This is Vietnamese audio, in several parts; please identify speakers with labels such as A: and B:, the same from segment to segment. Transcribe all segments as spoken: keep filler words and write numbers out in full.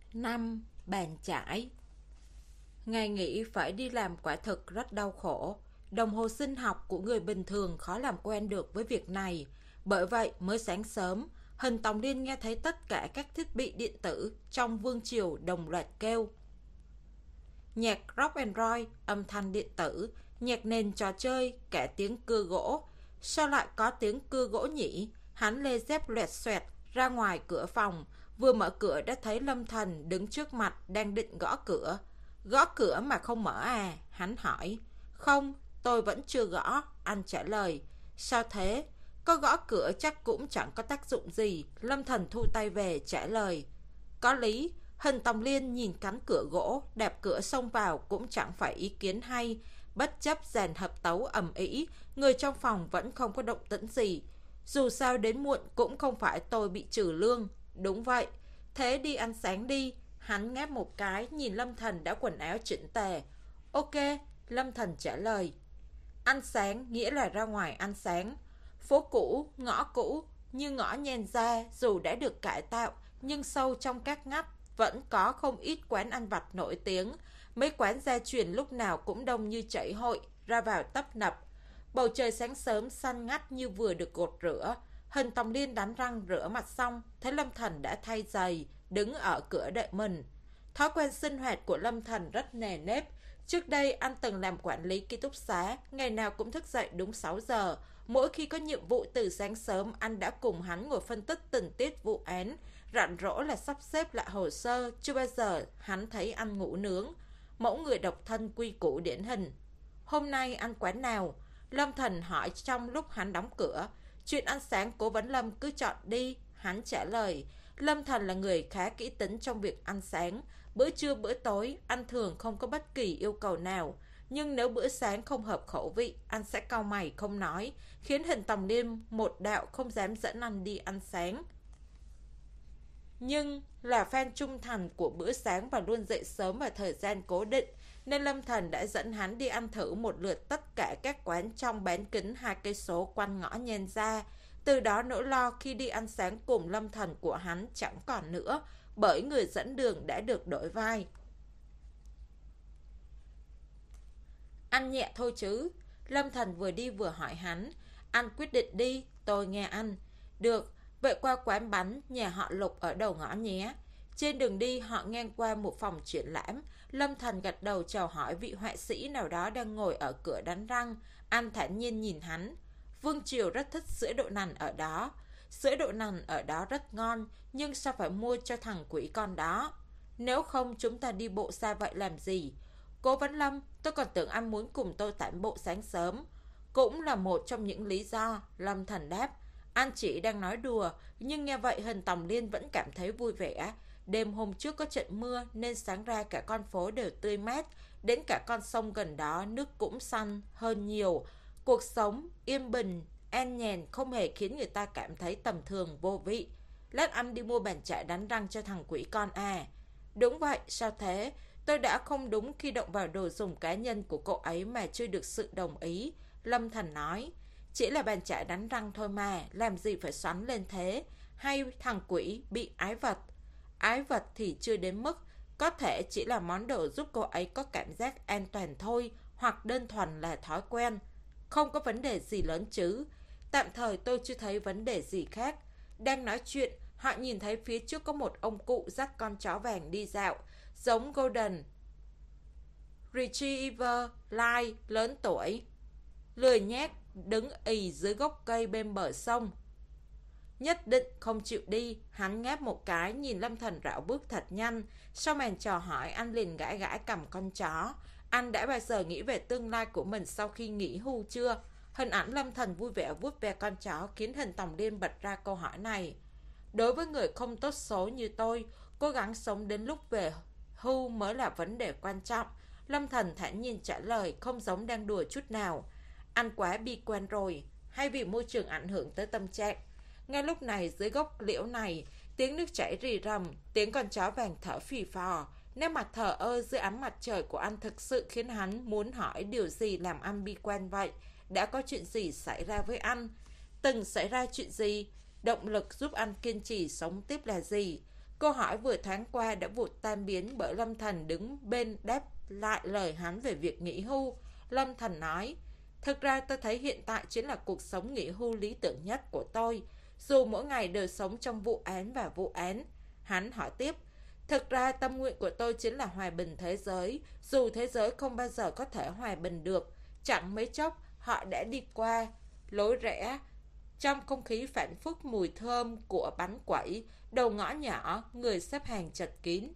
A: Năm. Bàn chải. Ngày nghỉ phải đi làm quả thực rất đau khổ. Đồng hồ sinh học của người bình thường khó làm quen được với việc này. Bởi vậy mới sáng sớm, Hình Tòng Liên nghe thấy tất cả các thiết bị điện tử trong vương triều đồng loạt kêu. Nhạc rock and roll, âm thanh điện tử, nhạc nền trò chơi, cả tiếng cưa gỗ. Sao lại có tiếng cưa gỗ nhỉ? Hắn lê dép loẹt xoẹt ra ngoài cửa phòng. Vừa mở cửa đã thấy Lâm Thần đứng trước mặt đang định gõ cửa. Gõ cửa mà không mở à? Hắn hỏi. Không, tôi vẫn chưa gõ, anh trả lời. Sao thế? Có gõ cửa chắc cũng chẳng có tác dụng gì. Lâm Thần thu tay về trả lời. Có lý. Hình Tòng Liên nhìn cánh cửa gỗ, đạp cửa xông vào cũng chẳng phải ý kiến hay. Bất chấp dàn hợp tấu ầm ĩ, người trong phòng vẫn không có động tĩnh gì. Dù sao đến muộn cũng không phải tôi bị trừ lương. Đúng vậy. Thế đi ăn sáng đi. Hắn ngáp một cái nhìn Lâm Thần đã quần áo chỉnh tề. Ok, Lâm Thần trả lời. Ăn sáng nghĩa là ra ngoài ăn sáng. Phố cũ, ngõ cũ, như ngõ nhen ra dù đã được cải tạo, nhưng sâu trong các ngách vẫn có không ít quán ăn vặt nổi tiếng. Mấy quán gia truyền lúc nào cũng đông như chảy hội, ra vào tấp nập. Bầu trời sáng sớm xanh ngắt như vừa được gột rửa. Hình Tòng Liên đánh răng rửa mặt xong, thấy Lâm Thần đã thay giày, đứng ở cửa đợi mình. Thói quen sinh hoạt của Lâm Thần rất nề nếp. Trước đây anh từng làm quản lý ký túc xá, ngày nào cũng thức dậy đúng sáu giờ. Mỗi khi có nhiệm vụ từ sáng sớm, anh đã cùng hắn ngồi phân tích tình tiết vụ án. Rảnh rỗi là sắp xếp lại hồ sơ, chưa bao giờ hắn thấy anh ngủ nướng. Mẫu người độc thân quy củ điển hình. Hôm nay ăn quán nào? Lâm Thần hỏi trong lúc hắn đóng cửa. Chuyện ăn sáng Cố Vấn Lâm cứ chọn đi, hắn trả lời. Lâm Thần là người khá kỹ tính trong việc ăn sáng. Bữa trưa bữa tối, anh thường không có bất kỳ yêu cầu nào. Nhưng nếu bữa sáng không hợp khẩu vị, anh sẽ cau mày không nói, khiến Hình Tòng Liên một đạo không dám dẫn anh đi ăn sáng. Nhưng là fan trung thành của bữa sáng và luôn dậy sớm vào thời gian cố định, nên Lâm Thần đã dẫn hắn đi ăn thử một lượt tất cả các quán trong bán kính hai cây số quanh ngõ nhen ra. Từ đó nỗi lo khi đi ăn sáng cùng Lâm Thần của hắn chẳng còn nữa, bởi người dẫn đường đã được đổi vai. Ăn nhẹ thôi chứ. Lâm Thần vừa đi vừa hỏi hắn. Anh quyết định đi, tôi nghe anh. Được, vậy qua quán bánh nhà họ Lục ở đầu ngõ nhé. Trên đường đi họ ngang qua một phòng triển lãm. Lâm Thần gật đầu chào hỏi vị họa sĩ nào đó đang ngồi ở cửa đánh răng. Anh thản nhiên nhìn hắn. Vương Triều rất thích sữa đậu nành ở đó. Sữa đậu nành ở đó rất ngon, nhưng sao phải mua cho thằng quỷ con đó? Nếu không chúng ta đi bộ xa vậy làm gì? Cố Vấn Lâm, tôi còn tưởng anh muốn cùng tôi tản bộ sáng sớm. Cũng là một trong những lý do, Lâm Thần đáp. Anh chỉ đang nói đùa, nhưng nghe vậy Hình Tòng Liên vẫn cảm thấy vui vẻ. Đêm hôm trước có trận mưa nên sáng ra cả con phố đều tươi mát, đến cả con sông gần đó nước cũng xanh hơn nhiều. Cuộc sống yên bình, an nhàn không hề khiến người ta cảm thấy tầm thường vô vị. Lát anh đi mua bàn chải đánh răng cho thằng quỷ con à? Đúng vậy, sao thế? Tôi đã không đúng khi động vào đồ dùng cá nhân của cô ấy mà chưa được sự đồng ý. Lâm Thần nói. Chỉ là bàn chải đánh răng thôi mà, làm gì phải xoắn lên thế? Hay thằng quỷ bị ái vật? Ái vật thì chưa đến mức, có thể chỉ là món đồ giúp cô ấy có cảm giác an toàn thôi, hoặc đơn thuần là thói quen. Không có vấn đề gì lớn chứ. Tạm thời tôi chưa thấy vấn đề gì khác. Đang nói chuyện, họ nhìn thấy phía trước có một ông cụ dắt con chó vàng đi dạo, giống Golden Retriever Lai lớn tuổi. Lười nhác đứng ì dưới gốc cây bên bờ sông. Nhất định không chịu đi. Hắn ngáp một cái nhìn Lâm Thần rảo bước thật nhanh. Sau màn trò hỏi anh liền gãi gãi cầm con chó. Anh đã bao giờ nghĩ về tương lai của mình sau khi nghỉ hưu chưa? Hình ảnh Lâm Thần vui vẻ vuốt ve con chó khiến Hình Tòng Liên bật ra câu hỏi này. Đối với người không tốt số như tôi, cố gắng sống đến lúc về hưu mới là vấn đề quan trọng. Lâm Thần thản nhiên trả lời, không giống đang đùa chút nào. Anh quá bi quan rồi, hay vì môi trường ảnh hưởng tới tâm trạng? Ngay lúc này dưới gốc liễu này, tiếng nước chảy rì rầm, tiếng con chó vàng thở phì phò. Nét mặt thờ ơ dưới ánh mặt trời của anh thực sự khiến hắn muốn hỏi điều gì làm anh bi quan vậy. Đã có chuyện gì xảy ra với anh? Từng xảy ra chuyện gì? Động lực giúp anh kiên trì sống tiếp là gì? Câu hỏi vừa thoáng qua đã vụt tan biến bởi Lâm Thành đứng bên đáp lại lời hắn về việc nghỉ hưu. Lâm Thành nói, thực ra tôi thấy hiện tại chính là cuộc sống nghỉ hưu lý tưởng nhất của tôi, dù mỗi ngày đều sống trong vụ án và vụ án. Hắn hỏi tiếp, thực ra tâm nguyện của tôi chính là hòa bình thế giới, dù thế giới không bao giờ có thể hòa bình được. Chẳng mấy chốc họ đã đi qua lối rẽ, trong không khí phảng phất mùi thơm của bánh quẩy, đầu ngõ nhỏ, người xếp hàng chật kín.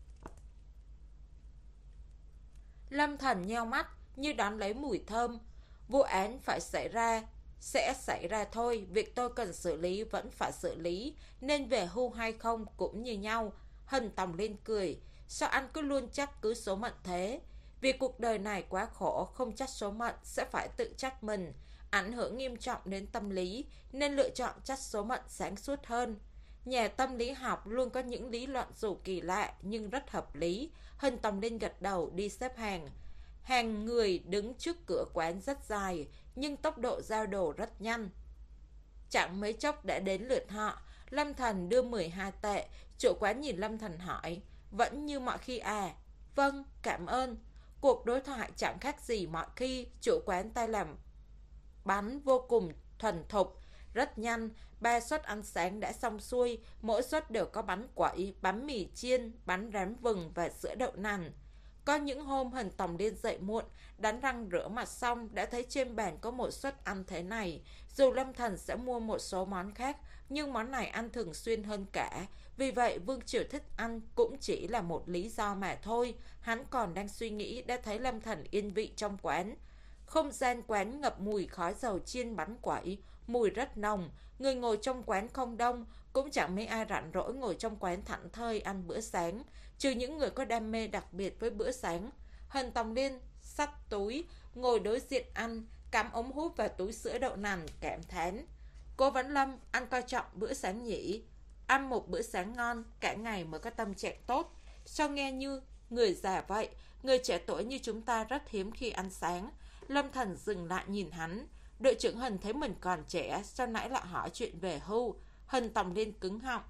A: Lâm Thành nheo mắt như đón lấy mùi thơm. Vụ án phải xảy ra, sẽ xảy ra thôi, việc tôi cần xử lý vẫn phải xử lý, nên về hưu hay không cũng như nhau. Hân Tòng lên cười, sao anh cứ luôn trách cứ số mệnh thế? Vì cuộc đời này quá khổ, không trách số mệnh sẽ phải tự trách mình, ảnh hưởng nghiêm trọng đến tâm lý, nên lựa chọn trách số mệnh sáng suốt hơn. Nhà tâm lý học luôn có những lý luận dù kỳ lạ nhưng rất hợp lý. Hân Tòng lên gật đầu đi xếp hàng. Hàng người đứng trước cửa quán rất dài, nhưng tốc độ giao đồ rất nhanh. Chẳng mấy chốc đã đến lượt họ. Lâm Thành đưa mười hai tệ. Chủ quán nhìn Lâm Thành hỏi, vẫn như mọi khi à? Vâng, cảm ơn. Cuộc đối thoại chẳng khác gì mọi khi. Chủ quán tay làm bánh vô cùng thuần thục, rất nhanh. Ba suất ăn sáng đã xong xuôi, mỗi suất đều có bánh quẩy, bánh mì chiên, bánh rán vừng và sữa đậu nành. Có những hôm Hân Tòng Liên dậy muộn, đánh răng rửa mặt xong đã thấy trên bàn có một suất ăn thế này. Dù Lâm Thành sẽ mua một số món khác, nhưng món này ăn thường xuyên hơn cả. Vì vậy Vương Triều thích ăn cũng chỉ là một lý do mà thôi. Hắn còn đang suy nghĩ đã thấy Lâm Thành yên vị trong quán. Không gian quán ngập mùi khói dầu chiên bánh quẩy, mùi rất nồng. Người ngồi trong quán không đông, cũng chẳng mấy ai rảnh rỗi ngồi trong quán thảnh thơi ăn bữa sáng, trừ những người có đam mê đặc biệt với bữa sáng. Hân Tòng Liên xách túi, ngồi đối diện ăn, cắm ống hút vào túi sữa đậu nành, cảm thán. Cố Vấn Lâm, anh coi trọng bữa sáng nhỉ? Ăn một bữa sáng ngon, cả ngày mới có tâm trạng tốt. Sao nghe như người già vậy? Người trẻ tuổi như chúng ta rất hiếm khi ăn sáng. Lâm Thành dừng lại nhìn hắn. Đội trưởng Hân thấy mình còn trẻ, sao nãy lại hỏi chuyện về hưu? Hân Tòng Liên cứng họng.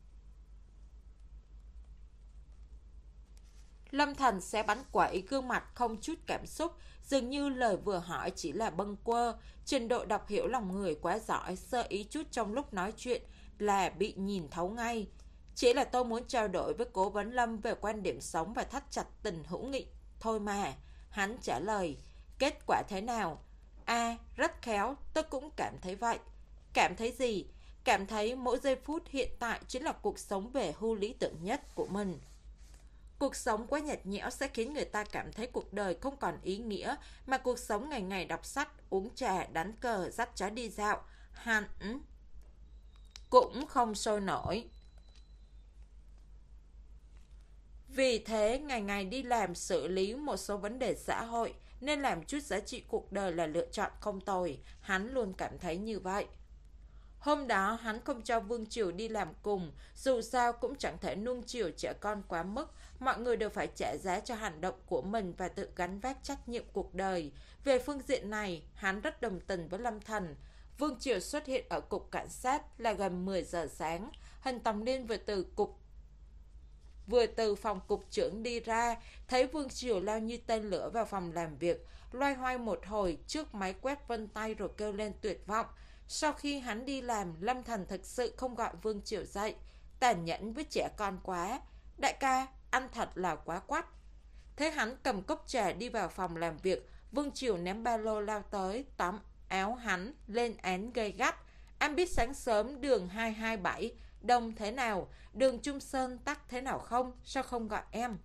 A: Lâm Thành xé bánh quẩy, gương mặt không chút cảm xúc, dường như lời vừa hỏi chỉ là bâng quơ. Trình độ đọc hiểu lòng người quá giỏi, sơ ý chút trong lúc nói chuyện là bị nhìn thấu ngay. Chỉ là tôi muốn trao đổi với Cố Vấn Lâm về quan điểm sống và thắt chặt tình hữu nghị thôi mà. Hắn trả lời. Kết quả thế nào? À, rất khéo, tôi cũng cảm thấy vậy. Cảm thấy gì? Cảm thấy mỗi giây phút hiện tại chính là cuộc sống về hưu lý tưởng nhất của mình. Cuộc sống quá nhạt nhẽo sẽ khiến người ta cảm thấy cuộc đời không còn ý nghĩa, mà cuộc sống ngày ngày đọc sách, uống trà, đánh cờ, dắt chó đi dạo, hẳn cũng không sôi nổi. Vì thế, ngày ngày đi làm xử lý một số vấn đề xã hội, nên làm chút giá trị cuộc đời là lựa chọn không tồi. Hắn luôn cảm thấy như vậy. Hôm đó hắn không cho Vương Triều đi làm cùng, dù sao cũng chẳng thể nuông chiều trẻ con quá mức. Mọi người đều phải trả giá cho hành động của mình và tự gánh vác trách nhiệm cuộc đời. Về phương diện này, hắn rất đồng tình với Lâm Thành. Vương Triều xuất hiện ở cục cảnh sát là gần mười giờ sáng. Hân Tòng Liên vừa từ cục Vừa từ phòng cục trưởng đi ra, thấy Vương Triều lao như tên lửa vào phòng làm việc, loay hoay một hồi trước máy quét vân tay rồi kêu lên tuyệt vọng. Sau khi hắn đi làm, Lâm Thành thực sự không gọi Vương Triều dậy. Tàn nhẫn với trẻ con quá. Đại ca, ăn thật là quá quắt. Thế hắn cầm cốc trà đi vào phòng làm việc. Vương Triều ném ba lô lao tới, tóm áo hắn, lên án gay gắt. Anh biết sáng sớm đường hai hai bảy đông thế nào, đường Trung Sơn tắc thế nào không? Sao không gọi em?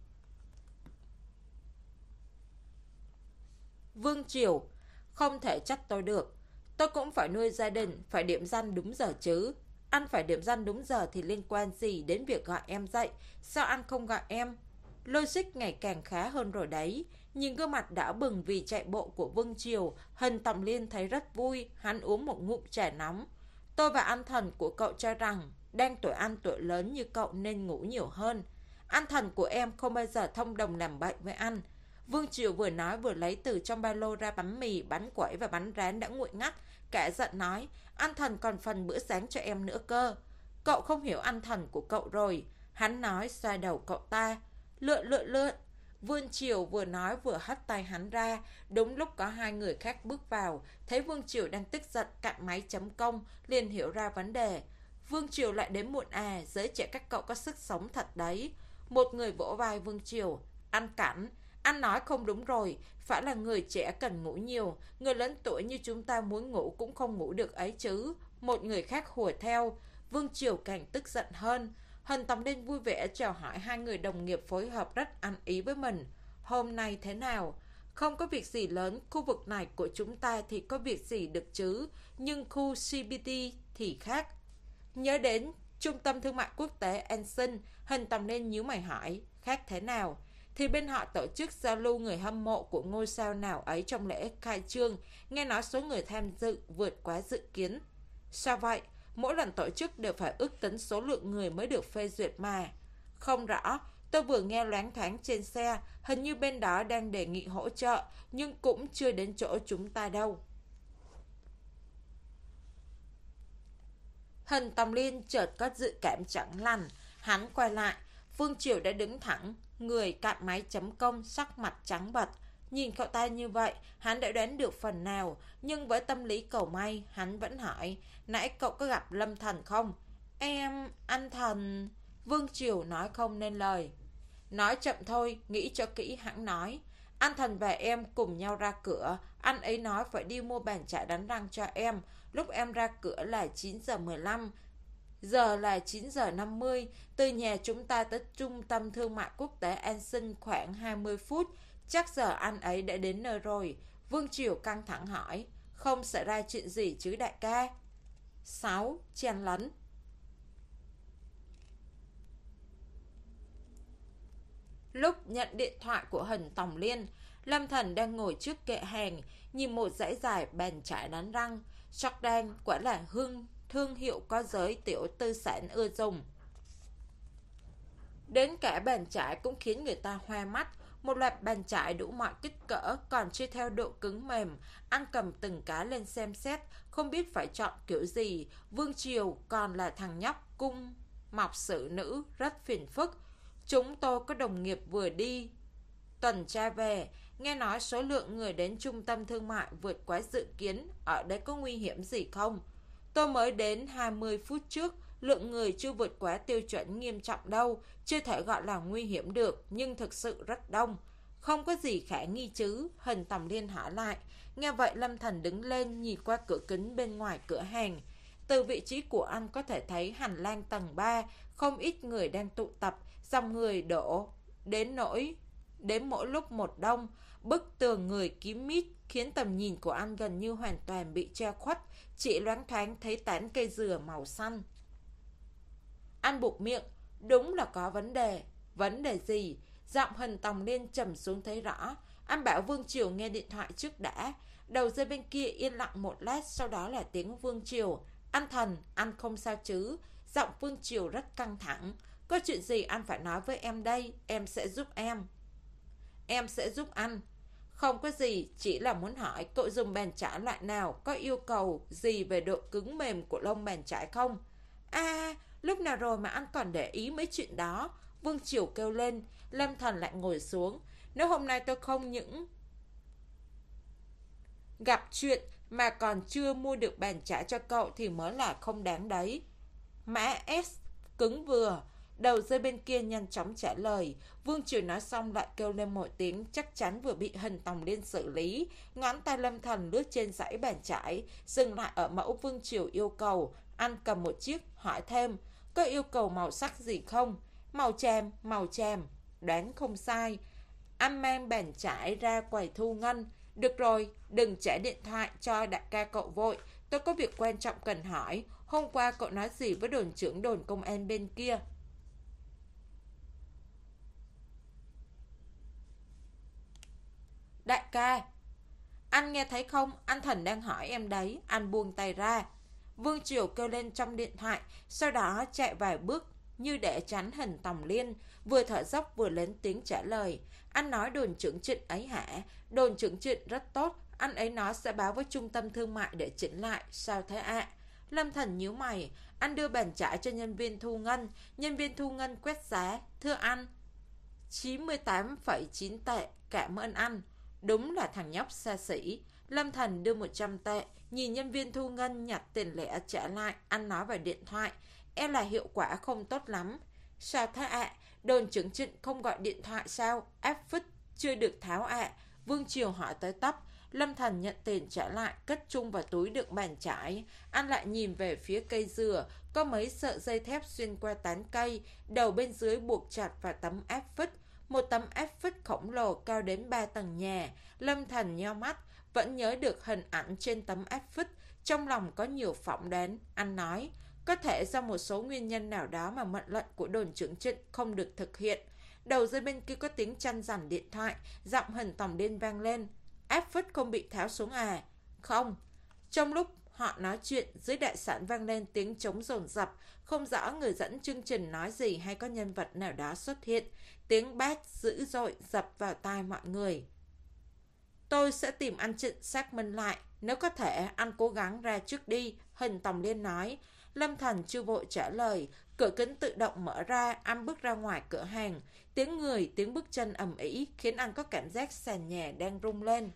A: Vương Triều, không thể trách tôi được. Tôi cũng phải nuôi gia đình, phải điểm danh đúng giờ chứ. Anh phải điểm danh đúng giờ thì liên quan gì đến việc gọi em dậy? Sao anh không gọi em? Logic ngày càng khá hơn rồi đấy. Nhìn gương mặt đỏ bừng vì chạy bộ của Vương Triều, Hân Tòng Liên thấy rất vui. Hắn uống một ngụm trà nóng. Tôi và anh thần của cậu cho rằng đang tuổi ăn tuổi lớn như cậu nên ngủ nhiều hơn. Anh thần của em không bao giờ thông đồng làm bậy với anh. Vương Triều vừa nói vừa lấy từ trong ba lô ra bánh mì, bánh quẩy và bánh rán đã nguội ngắt. Cả giận nói, anh thần còn phần bữa sáng cho em nữa cơ. Cậu không hiểu anh thần của cậu rồi. Hắn nói xoay đầu cậu ta. Lượn lượn lượn. Vương Triều vừa nói vừa hất tay hắn ra. Đúng lúc có hai người khác bước vào. Thấy Vương Triều đang tức giận cạn máy chấm công, liền hiểu ra vấn đề. Vương Triều lại đến muộn à, giới trẻ các cậu có sức sống thật đấy. Một người vỗ vai Vương Triều. Anh cản, anh nói không đúng rồi. Phải là người trẻ cần ngủ nhiều. Người lớn tuổi như chúng ta muốn ngủ cũng không ngủ được ấy chứ. Một người khác hùa theo. Vương Triều càng tức giận hơn. Hân Tòng Liên vui vẻ chào hỏi hai người đồng nghiệp phối hợp rất ăn ý với mình. Hôm nay thế nào? Không có việc gì lớn, khu vực này của chúng ta thì có việc gì được chứ, nhưng khu xê bê tê thì khác. Nhớ đến Trung tâm Thương mại Quốc tế Anson, Hân Tòng Liên nhíu mày hỏi, khác thế nào? Thì bên họ tổ chức giao lưu người hâm mộ của ngôi sao nào ấy trong lễ khai trương, nghe nói số người tham dự vượt quá dự kiến. Sao vậy? Mỗi lần tổ chức đều phải ước tính số lượng người mới được phê duyệt mà. Không rõ, tôi vừa nghe loáng thoáng trên xe, hình như bên đó đang đề nghị hỗ trợ, nhưng cũng chưa đến chỗ chúng ta đâu. Hân Tòng Liên chợt có dự cảm chẳng lành, hắn quay lại, Vương Triều đã đứng thẳng, người cạn máy chấm công, sắc mặt trắng bệch. Nhìn cậu ta như vậy, hắn đã đoán được phần nào, nhưng với tâm lý cầu may, hắn vẫn hỏi, nãy cậu có gặp Lâm Thần không? Em, anh Thần... Vương Triều nói không nên lời. Nói chậm thôi, nghĩ cho kỹ hắn nói. Anh Thần và em cùng nhau ra cửa, anh ấy nói phải đi mua bàn chải đánh răng cho em. Lúc em ra cửa là chín giờ mười lăm, giờ là chín giờ năm mươi. Từ nhà chúng ta tới Trung tâm Thương mại Quốc tế Anson khoảng hai mươi phút. Chắc giờ anh ấy đã đến nơi rồi. Vương Triều căng thẳng hỏi, không xảy ra chuyện gì chứ đại ca? sáu. Chen lấn. Lúc nhận điện thoại của Hân Tòng Liên, Lâm Thần đang ngồi trước kệ hàng, nhìn một dãy dài bàn chải đánh răng. Jordan quả là hương thương hiệu có giới tiểu tư sản ưa dùng. Đến cả bàn chải cũng khiến người ta hoa mắt. Một loạt bàn chải đủ mọi kích cỡ, còn chia theo độ cứng mềm. Anh cầm từng cái lên xem xét, không biết phải chọn kiểu gì. Vương Triều còn là thằng nhóc cung mọc xử nữ, rất phiền phức. Chúng tôi có đồng nghiệp vừa đi tuần tra về, nghe nói số lượng người đến trung tâm thương mại vượt quá dự kiến. Ở đây có nguy hiểm gì không? Tôi mới đến hai mươi phút trước, lượng người chưa vượt quá tiêu chuẩn nghiêm trọng đâu, chưa thể gọi là nguy hiểm được, nhưng thực sự rất đông. Không có gì khả nghi chứ? Hân Tòng Liên hỏi lại. Nghe vậy Lâm Thần đứng lên nhìn qua cửa kính bên ngoài cửa hàng. Từ vị trí của anh có thể thấy hành lang tầng ba, không ít người đang tụ tập, dòng người đổ đến nỗi đến mỗi lúc một đông. Bức tường người kín mít khiến tầm nhìn của anh gần như hoàn toàn bị che khuất, chỉ loáng thoáng thấy tán cây dừa màu xanh. Anh buộc miệng, đúng là có vấn đề. Vấn đề gì? Giọng Hân Tòng Liên trầm xuống thấy rõ. Anh bảo Vương Triều nghe điện thoại trước đã. Đầu dây bên kia yên lặng một lát, sau đó là tiếng Vương Triều. Anh Thần, anh không sao chứ? Giọng Vương Triều rất căng thẳng. Có chuyện gì anh phải nói với em đây, em sẽ giúp em. Em sẽ giúp anh. Không có gì, chỉ là muốn hỏi cậu dùng bàn chải loại nào, có yêu cầu gì về độ cứng mềm của lông bàn chải không? À, lúc nào rồi mà anh còn để ý mấy chuyện đó? Vương Triều kêu lên. Lâm Thần lại ngồi xuống. Nếu hôm nay tôi không những gặp chuyện mà còn chưa mua được bàn chải cho cậu thì mới là không đáng đấy. Mã S cứng vừa. Đầu dây bên kia nhanh chóng trả lời. Vương Triều nói xong lại kêu lên một tiếng, chắc chắn vừa bị Hân Tòng Liên xử lý. Ngón tay Lâm Thần lướt trên dãy bàn chải, dừng lại ở mẫu Vương Triều yêu cầu. Anh cầm một chiếc, hỏi thêm, có yêu cầu màu sắc gì không? Màu chàm, màu chàm. Đoán không sai. Anh mang bàn chải ra quầy thu ngân. Được rồi, đừng trả điện thoại cho đại ca cậu vội. Tôi có việc quan trọng cần hỏi. Hôm qua cậu nói gì với đồn trưởng đồn công an bên kia? Đại ca, anh nghe thấy không? Anh Thần đang hỏi em đấy. Anh buông tay ra. Vương Triều kêu lên trong điện thoại, sau đó chạy vài bước như để tránh Hân Tòng Liên, vừa thở dốc vừa lên tiếng trả lời. Anh nói đồn trưởng Trịnh ấy hả? Đồn trưởng Trịnh rất tốt, anh ấy nói sẽ báo với trung tâm thương mại để chỉnh lại. Sao thế ạ? À? Lâm Thần nhíu mày, anh đưa bàn chải cho nhân viên thu ngân. Nhân viên thu ngân quét giá. Thưa anh, chín mươi tám phẩy chín tệ, cảm ơn anh. Đúng là thằng nhóc xa xỉ. Lâm Thần đưa một trăm tệ, nhìn nhân viên thu ngân nhặt tiền lẻ trả lại. Anh nói vào điện thoại, e là hiệu quả không tốt lắm. Sao thế ạ? À? Đồn trưởng Trịnh không gọi điện thoại sao? Áp phích chưa được tháo ạ. À? Vương Triều hỏi tới tấp. Lâm Thần nhận tiền trả lại, cất chung vào túi đựng bàn chải. Anh lại nhìn về phía cây dừa, có mấy sợi dây thép xuyên qua tán cây, đầu bên dưới buộc chặt vào tấm áp phích. Một tấm áp phích khổng lồ cao đến ba tầng nhà. Lâm Thần nheo mắt, vẫn nhớ được hình ảnh trên tấm áp phích. Trong lòng có nhiều phỏng đoán. Anh nói, có thể do một số nguyên nhân nào đó mà mệnh lệnh của đồn trưởng Trịnh không được thực hiện. Đầu dây bên kia có tiếng chăn dằn điện thoại, giọng Hình Tòng Điên vang lên. Áp phích không bị tháo xuống à? Không. Trong lúc họ nói chuyện, dưới đại sảnh vang lên tiếng trống dồn dập, không rõ người dẫn chương trình nói gì hay có nhân vật nào đó xuất hiện. Tiếng bát dữ dội dập vào tai mọi người. Tôi sẽ tìm anh Trịnh xác minh lại, nếu có thể anh cố gắng ra trước đi, Hình Tòng Liên nói. Lâm Thần chưa vội trả lời, cửa kính tự động mở ra, anh bước ra ngoài cửa hàng. Tiếng người, tiếng bước chân ầm ĩ khiến anh có cảm giác sàn nhà đang rung lên.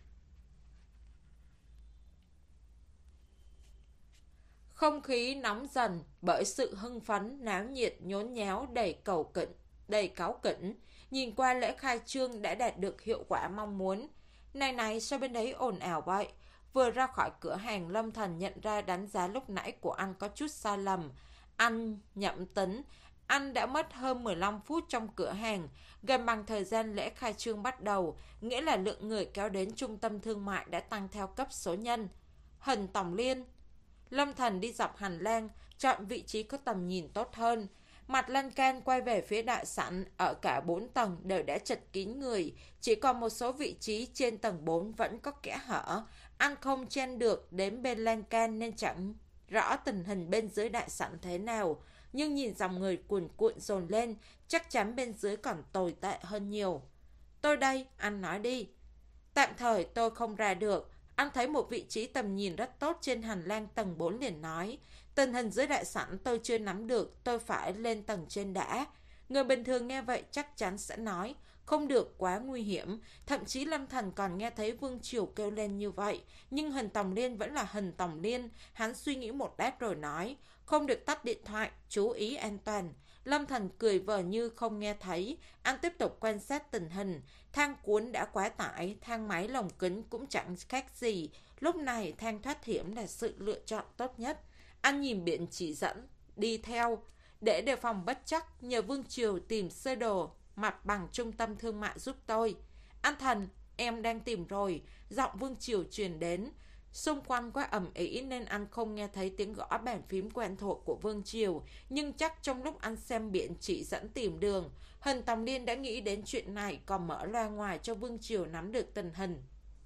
A: Không khí nóng dần bởi sự hưng phấn, náo nhiệt, nhốn nháo, đầy cầu kỉnh, đầy cáu kỉnh. Nhìn qua lễ khai trương đã đạt được hiệu quả mong muốn. Này này, sao bên đấy ồn ào vậy? Vừa ra khỏi cửa hàng, Lâm Thần nhận ra đánh giá lúc nãy của anh có chút sai lầm. Anh nhậm tính, anh đã mất hơn mười lăm phút trong cửa hàng, gần bằng thời gian lễ khai trương bắt đầu, nghĩa là lượng người kéo đến trung tâm thương mại đã tăng theo cấp số nhân. Hình Tòng Liên. Lâm Thần đi dọc hành lang, chọn vị trí có tầm nhìn tốt hơn. Mặt lan can quay về phía đại sảnh, ở cả bốn tầng đều đã chật kín người, chỉ còn một số vị trí trên tầng bốn vẫn có kẽ hở. Anh không chen được đến bên lan can nên chẳng rõ tình hình bên dưới đại sảnh thế nào, nhưng nhìn dòng người cuồn cuộn dồn lên, chắc chắn bên dưới còn tồi tệ hơn nhiều. Tôi đây, anh nói đi. Tạm thời tôi không ra được. Anh thấy một vị trí tầm nhìn rất tốt trên hành lang tầng bốn liền nói. Tình hình dưới đại sảnh tôi chưa nắm được, tôi phải lên tầng trên đã. Người bình thường nghe vậy chắc chắn sẽ nói, không được, quá nguy hiểm. Thậm chí Lâm Thần còn nghe thấy Vương Triều kêu lên như vậy. Nhưng Hình Tòng Liên vẫn là Hình Tòng Liên. Hắn suy nghĩ một lát rồi nói, không được tắt điện thoại, chú ý an toàn. Lâm Thần cười vờ như không nghe thấy. Anh tiếp tục quan sát tình hình. Thang cuốn đã quá tải, thang máy lồng kính cũng chẳng khác gì. Lúc này thang thoát hiểm là sự lựa chọn tốt nhất. Anh nhìn biển chỉ dẫn, đi theo. Để đề phòng bất chắc, nhờ Vương Triều tìm sơ đồ mặt bằng trung tâm thương mại giúp tôi. Anh Thần, em đang tìm rồi. Giọng Vương Triều truyền đến. Xung quanh quá ầm ĩ nên anh không nghe thấy tiếng gõ bàn phím quen thuộc của Vương Triều. Nhưng chắc trong lúc anh xem biển chỉ dẫn tìm đường, Hình Tòng Liên đã nghĩ đến chuyện này, còn mở loa ngoài cho Vương Triều nắm được tình hình.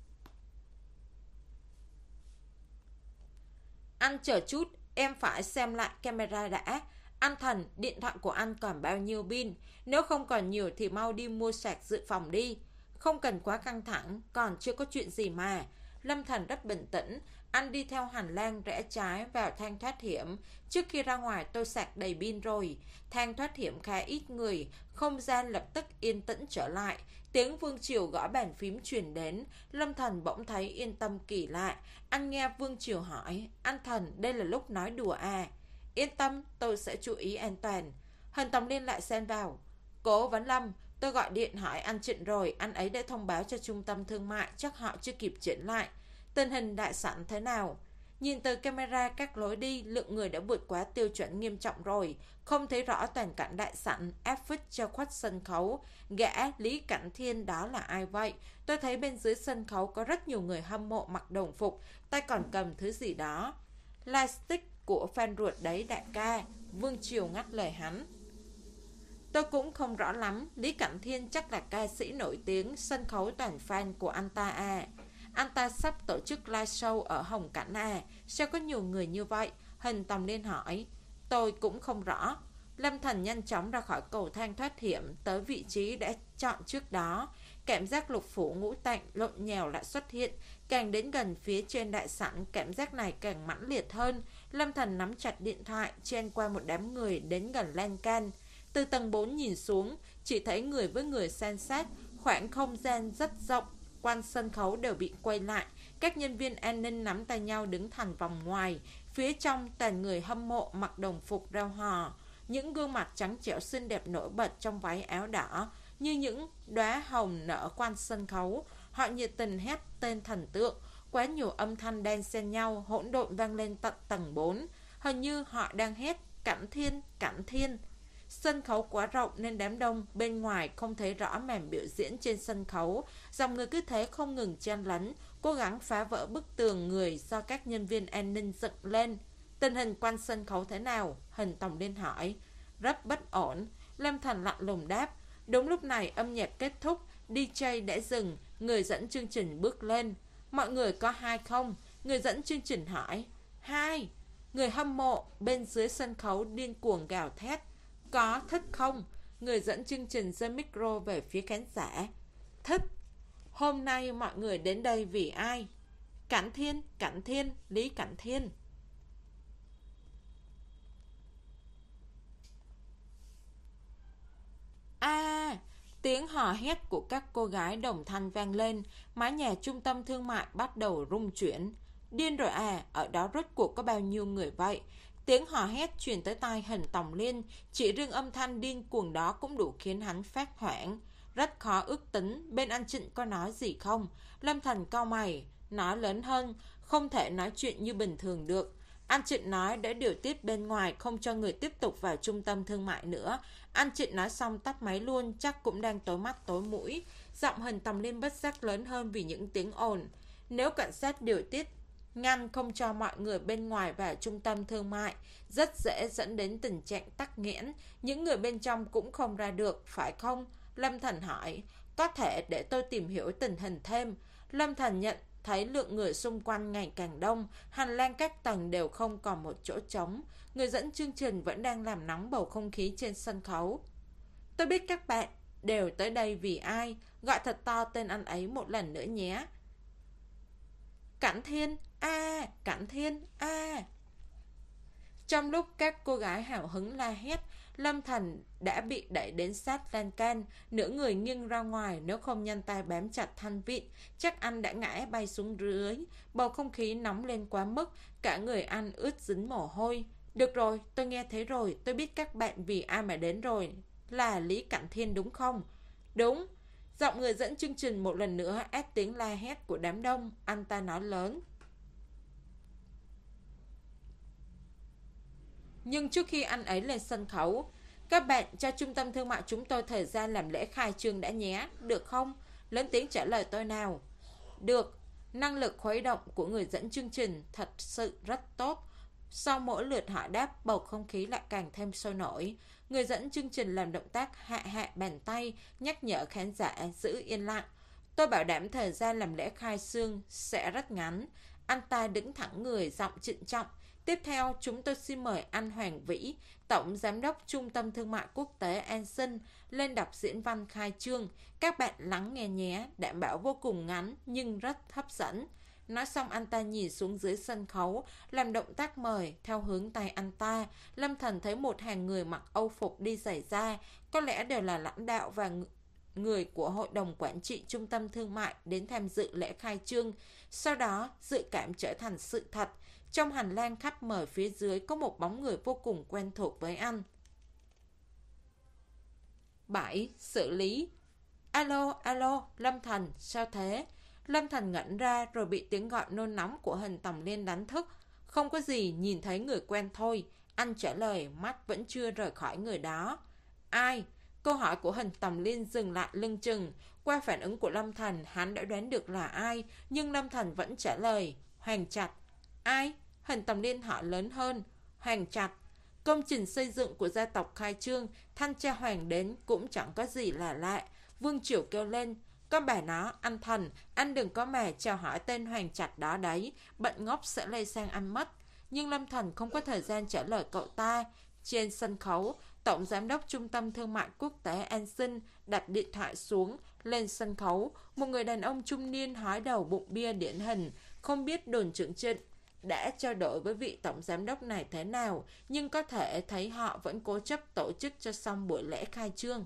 A: Anh chờ chút, em phải xem lại camera đã. Anh Thần, điện thoại của anh còn bao nhiêu pin? Nếu không còn nhiều thì mau đi mua sạc dự phòng đi. Không cần quá căng thẳng, còn chưa có chuyện gì mà. Lâm Thần rất bình tĩnh. Anh đi theo hành lang rẽ trái vào thang thoát hiểm. Trước khi ra ngoài tôi sạc đầy pin rồi. Thang thoát hiểm khá ít người, không gian lập tức yên tĩnh trở lại. Tiếng Vương Triều gõ bàn phím truyền đến. Lâm Thần bỗng thấy yên tâm kỳ lạ. Anh nghe Vương Triều hỏi, anh Thần, đây là lúc nói đùa à? Yên tâm, tôi sẽ chú ý an toàn. Hình Tòng Liên lại xen vào. Cố Vấn Lâm, tôi gọi điện hỏi anh Trịnh rồi, anh ấy đã thông báo cho trung tâm thương mại, chắc họ chưa kịp chuyển lại. Tình hình đại sảnh thế nào? Nhìn từ camera các lối đi, lượng người đã vượt quá tiêu chuẩn nghiêm trọng rồi. Không thấy rõ toàn cảnh đại sảnh, áp phích cho khuất sân khấu. Gã Lý Cảnh Thiên đó là ai vậy? Tôi thấy bên dưới sân khấu có rất nhiều người hâm mộ mặc đồng phục, tay còn cầm thứ gì đó. Lightstick của fan ruột đấy đại ca. Vương Triều ngắt lời hắn. Tôi cũng không rõ lắm. Lý Cảnh Thiên chắc là ca sĩ nổi tiếng, sân khấu toàn fan của anh ta à. Anh ta sắp tổ chức live show ở Hồng Cảnh à? Sao có nhiều người như vậy? Hình Tòng Liên hỏi. Tôi cũng không rõ. Lâm Thần nhanh chóng ra khỏi cầu thang thoát hiểm, tới vị trí đã chọn trước đó. Cảm giác lục phủ ngũ tạng lộn nhào lại xuất hiện. Càng đến gần phía trên đại sảnh, cảm giác này càng mãnh liệt hơn. Lâm Thần nắm chặt điện thoại, chen qua một đám người đến gần lan can. Từ tầng bốn nhìn xuống, chỉ thấy người với người san sát, khoảng không gian rất rộng, quanh sân khấu đều bị quay lại. Các nhân viên an ninh nắm tay nhau đứng thành vòng ngoài, phía trong toàn người hâm mộ mặc đồng phục reo hò. Những gương mặt trắng trẻo xinh đẹp nổi bật trong váy áo đỏ, như những đóa hồng nở quanh sân khấu. Họ nhiệt tình hét tên thần tượng. Quá nhiều âm thanh đan xen nhau hỗn độn vang lên tận tầng bốn. Hình như họ đang hét Cảnh Thiên, Cảnh Thiên. Sân khấu quá rộng nên đám đông bên ngoài không thấy rõ màn biểu diễn trên sân khấu. Dòng người cứ thế không ngừng chen lấn, cố gắng phá vỡ bức tường người do các nhân viên an ninh dựng lên. Tình hình quanh sân khấu thế nào? Hình Tổng Liên hỏi. Rất bất ổn. Lâm Thành lạnh lùng đáp. Đúng lúc này âm nhạc kết thúc, đi jây đã dừng, người dẫn chương trình bước lên. Mọi người có hai không? Người dẫn chương trình hỏi. Hai. Người hâm mộ bên dưới sân khấu điên cuồng gào thét. Có thích không? Người dẫn chương trình giơ micro về phía khán giả. Thích. Hôm nay mọi người đến đây vì ai? Cảnh Thiên, Cảnh Thiên, Lý Cảnh Thiên. À, tiếng hò hét của các cô gái đồng thanh vang lên. Mái nhà trung tâm thương mại bắt đầu rung chuyển. Điên rồi à, ở đó rốt cuộc có bao nhiêu người vậy? Tiếng hò hét truyền tới tai Hình Tòng Liên. Chỉ riêng âm thanh điên cuồng đó cũng đủ khiến hắn phát hoảng. Rất khó ước tính bên anh Trịnh có nói gì không. Lâm Thành cau mày, nói lớn hơn. Không thể nói chuyện như bình thường được. Anh Trịnh nói để điều tiết bên ngoài, không cho người tiếp tục vào trung tâm thương mại nữa. Anh Trịnh nói xong tắt máy luôn, chắc cũng đang tối mắt tối mũi. Giọng Hình Tòng Liên bất giác lớn hơn vì những tiếng ồn. Nếu cảnh sát điều tiết ngăn không cho mọi người bên ngoài vào trung tâm thương mại, rất dễ dẫn đến tình trạng tắc nghẽn. Những người bên trong cũng không ra được, phải không? Lâm Thành hỏi. Có thể, để tôi tìm hiểu tình hình thêm. Lâm Thành nhận thấy lượng người xung quanh ngày càng đông, hành lang các tầng đều không còn một chỗ trống. Người dẫn chương trình vẫn đang làm nóng bầu không khí trên sân khấu. Tôi biết các bạn đều tới đây vì ai. Gọi thật to tên anh ấy một lần nữa nhé. Cảnh Thiên, a à, Cảnh Thiên, a à. Trong lúc các cô gái hào hứng la hét, Lâm Thành đã bị đẩy đến sát lan can, nửa người nghiêng ra ngoài. Nếu không nhanh tay bám chặt thanh vịn, chắc anh đã ngã bay xuống dưới. Bầu không khí nóng lên quá mức, cả người anh ướt dính mồ hôi. Được rồi, tôi nghe thấy rồi, tôi biết các bạn vì ai mà đến rồi. Là Lý Cảnh Thiên đúng không? Đúng. Giọng người dẫn chương trình một lần nữa át tiếng la hét của đám đông. Anh ta nói lớn. Nhưng trước khi anh ấy lên sân khấu, các bạn cho trung tâm thương mại chúng tôi thời gian làm lễ khai trương đã nhé, được không? Lớn tiếng trả lời tôi nào. Được. Năng lực khuấy động của người dẫn chương trình thật sự rất tốt. Sau mỗi lượt hỏi đáp, bầu không khí lại càng thêm sôi nổi. Người dẫn chương trình làm động tác hạ hạ bàn tay, nhắc nhở khán giả giữ yên lặng. Tôi bảo đảm thời gian làm lễ khai trương sẽ rất ngắn. Anh ta đứng thẳng người, giọng trịnh trọng. Tiếp theo, chúng tôi xin mời anh Hoàng Vĩ, Tổng Giám đốc Trung tâm Thương mại Quốc tế An Sinh, lên đọc diễn văn khai trương. Các bạn lắng nghe nhé, đảm bảo vô cùng ngắn nhưng rất hấp dẫn. Nói xong anh ta nhìn xuống dưới sân khấu, làm động tác mời theo hướng tay anh ta. Lâm Thần thấy một hàng người mặc âu phục đi giày da, có lẽ đều là lãnh đạo và người của Hội đồng Quản trị Trung tâm Thương mại đến tham dự lễ khai trương. Sau đó, dự cảm trở thành sự thật. Trong hành lang khách mời phía dưới có một bóng người vô cùng quen thuộc với anh. bảy. Xử lý. Alo, alo, Lâm Thành, sao thế? Lâm Thành ngẩn ra rồi bị tiếng gọi nôn nóng của Hình Tòng Liên đánh thức. Không có gì, nhìn thấy người quen thôi. Anh trả lời, mắt vẫn chưa rời khỏi người đó. Ai? Câu hỏi của Hình Tòng Liên dừng lại lưng chừng. Qua phản ứng của Lâm Thành, hắn đã đoán được là ai, nhưng Lâm Thành vẫn trả lời, Hoàng Trạch. Ai? Hình Tòng Liên hỏi lớn hơn. Hoàng Trạch. Công trình xây dựng của gia tộc khai trương, thanh tra Hoàng đến cũng chẳng có gì là lạ. Vương Triều kêu lên. Con bà nó, anh Thần, anh đừng có mà chào hỏi tên Hoàng Trạch đó đấy, bận ngốc sẽ lây sang anh mất. Nhưng Lâm Thần không có thời gian trả lời cậu ta. Trên sân khấu, Tổng Giám đốc Trung tâm Thương mại Quốc tế An Sinh đặt điện thoại xuống. Lên sân khấu, một người đàn ông trung niên hói đầu bụng bia điển hình, không biết đồn trưởng Trịnh đã trao đổi với vị tổng giám đốc này thế nào, nhưng có thể thấy họ vẫn cố chấp tổ chức cho xong buổi lễ khai trương.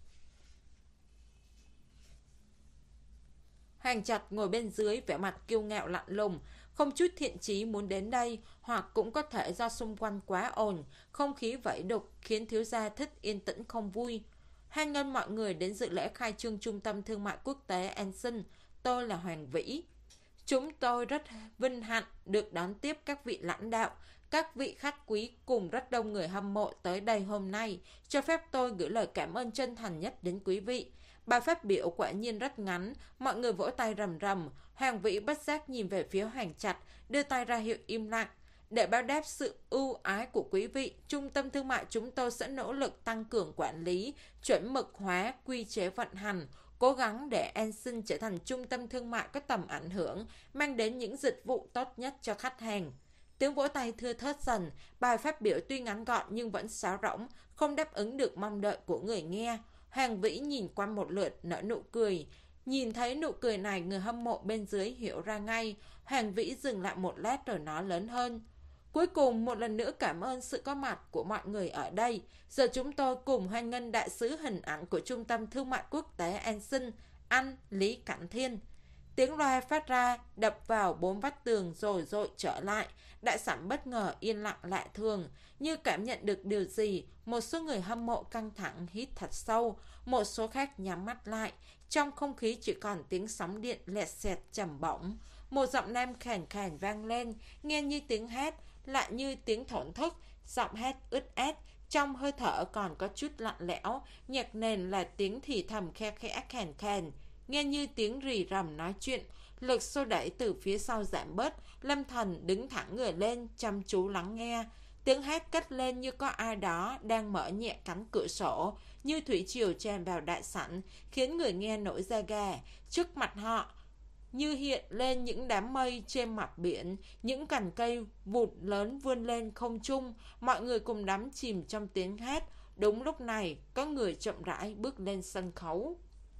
A: Hoàng Trạch ngồi bên dưới vẻ mặt kiêu ngạo lạnh lùng, không chút thiện chí muốn đến đây, hoặc cũng có thể do xung quanh quá ồn, không khí vẫy đục khiến thiếu gia thích yên tĩnh không vui. Hoan nghênh mọi người đến dự lễ khai trương Trung tâm Thương mại Quốc tế Anson. Tôi là Hoàng Vĩ. Chúng tôi rất vinh hạnh được đón tiếp các vị lãnh đạo, các vị khách quý cùng rất đông người hâm mộ tới đây hôm nay. Cho phép tôi gửi lời cảm ơn chân thành nhất đến quý vị. Bài phát biểu quả nhiên rất ngắn, mọi người vỗ tay rầm rầm. Hoàng Vĩ bất giác nhìn về phía Hoàng Trạch, đưa tay ra hiệu im lặng. Để báo đáp sự ưu ái của quý vị, Trung tâm Thương mại chúng tôi sẽ nỗ lực tăng cường quản lý, chuẩn mực hóa, quy chế vận hành, cố gắng để Anson trở thành trung tâm thương mại có tầm ảnh hưởng, mang đến những dịch vụ tốt nhất cho khách hàng. Tiếng vỗ tay thưa thớt dần, bài phát biểu tuy ngắn gọn nhưng vẫn sáo rỗng, không đáp ứng được mong đợi của người nghe. Hoàng Vĩ nhìn qua một lượt nở nụ cười. Nhìn thấy nụ cười này, người hâm mộ bên dưới hiểu ra ngay. Hoàng Vĩ dừng lại một lát rồi nói lớn hơn. Cuối cùng, một lần nữa cảm ơn sự có mặt của mọi người ở đây. Giờ chúng tôi cùng hoan nghênh đại sứ hình ảnh của Trung tâm Thương mại Quốc tế Anson, anh Lý Cảnh Thiên. Tiếng loa phát ra, đập vào bốn vách tường rồi dội trở lại. Đại sảnh bất ngờ yên lặng lạ thường. Như cảm nhận được điều gì, một số người hâm mộ căng thẳng hít thật sâu, một số khác nhắm mắt lại. Trong không khí chỉ còn tiếng sóng điện lẹt xẹt trầm bổng. Một giọng nam khàn khàn vang lên, nghe như tiếng hét, lại như tiếng thổn thức. Giọng hét ướt át, trong hơi thở còn có chút lạnh lẽo. Nhạc nền là tiếng thì thầm khe khẽ khàn khàn, nghe như tiếng rì rầm nói chuyện. Lực xô đẩy từ phía sau giảm bớt. Lâm Thần đứng thẳng người lên, chăm chú lắng nghe. Tiếng hét cất lên như có ai đó đang mở nhẹ cánh cửa sổ, như thủy triều tràn vào đại sảnh, khiến người nghe nổi da gà. Trước mặt họ như hiện lên những đám mây trên mặt biển, những cành cây vụt lớn vươn lên không trung. Mọi người cùng đắm chìm trong tiếng hét. Đúng lúc này, có người chậm rãi bước lên sân khấu.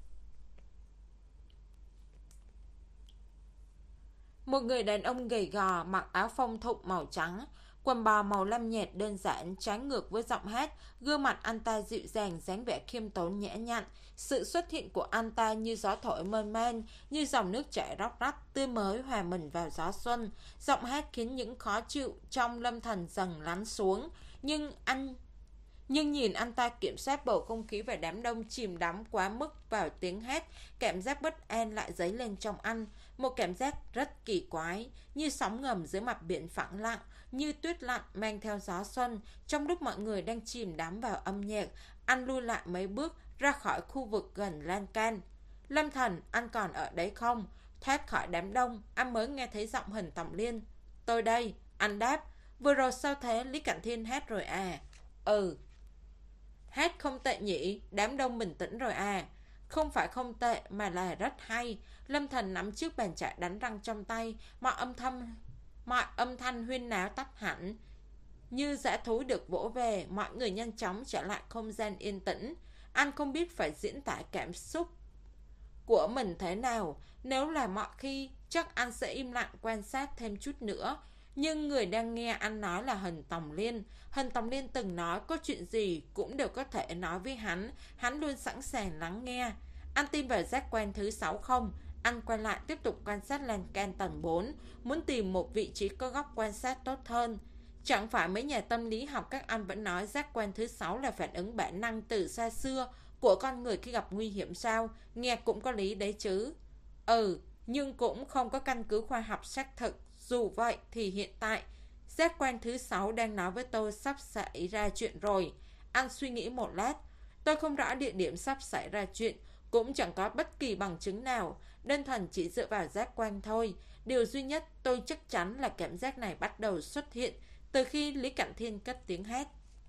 A: Một người đàn ông gầy gò, mặc áo phông thụng màu trắng, quần bò màu lam nhạt đơn giản, trái ngược với giọng hát. Gương mặt anh ta dịu dàng, dáng vẻ khiêm tốn nhã nhặn. Sự xuất hiện của anh ta như gió thổi mơn man, như dòng nước chảy róc rách, tươi mới hòa mình vào gió xuân. Giọng hát khiến những khó chịu trong Lâm Thần dần lắng xuống. Nhưng anh Nhưng nhìn anh ta kiểm soát bầu không khí và đám đông chìm đắm quá mức vào tiếng hét, cảm giác bất an lại dấy lên trong anh. Một cảm giác rất kỳ quái, như sóng ngầm dưới mặt biển phẳng lặng, như tuyết lặng mang theo gió xuân. Trong lúc mọi người đang chìm đắm vào âm nhạc, anh lui lại mấy bước ra khỏi khu vực gần lan can. Lâm Thần, anh còn ở đấy không? Thoát khỏi đám đông, anh mới nghe thấy giọng Hình Tòng Liên. Tôi đây, anh đáp. Vừa rồi sao thế? Lý Cảnh Thiên hát rồi à? Ừ. Hát không tệ nhỉ, đám đông bình tĩnh rồi à? Không phải không tệ mà là rất hay. Lâm Thần nắm chiếc bàn chải đánh răng trong tay, mọi âm thanh, mọi âm thanh huyên náo tắt hẳn. Như dã thú được vỗ về, mọi người nhanh chóng trở lại không gian yên tĩnh. Anh không biết phải diễn tả cảm xúc của mình thế nào. Nếu là mọi khi, chắc anh sẽ im lặng quan sát thêm chút nữa. Nhưng người đang nghe anh nói là Hình Tòng Liên. Hình Tòng Liên từng nói có chuyện gì cũng đều có thể nói với hắn. Hắn luôn sẵn sàng lắng nghe. Anh tin vào giác quan thứ sáu không? Anh quay lại tiếp tục quan sát lan can tầng bốn, muốn tìm một vị trí có góc quan sát tốt hơn. Chẳng phải mấy nhà tâm lý học các anh vẫn nói giác quan thứ sáu là phản ứng bản năng từ xa xưa của con người khi gặp nguy hiểm sao? Nghe cũng có lý đấy chứ. Ừ, nhưng cũng không có căn cứ khoa học xác thực. Dù vậy thì hiện tại, giác quan thứ sáu đang nói với tôi sắp xảy ra chuyện rồi. Anh suy nghĩ một lát. Tôi không rõ địa điểm sắp xảy ra chuyện, cũng chẳng có bất kỳ bằng chứng nào, đơn thuần chỉ dựa vào giác quan thôi. Điều duy nhất tôi chắc chắn là cảm giác này bắt đầu xuất hiện từ khi Lý Cảnh Thiên cất tiếng hát.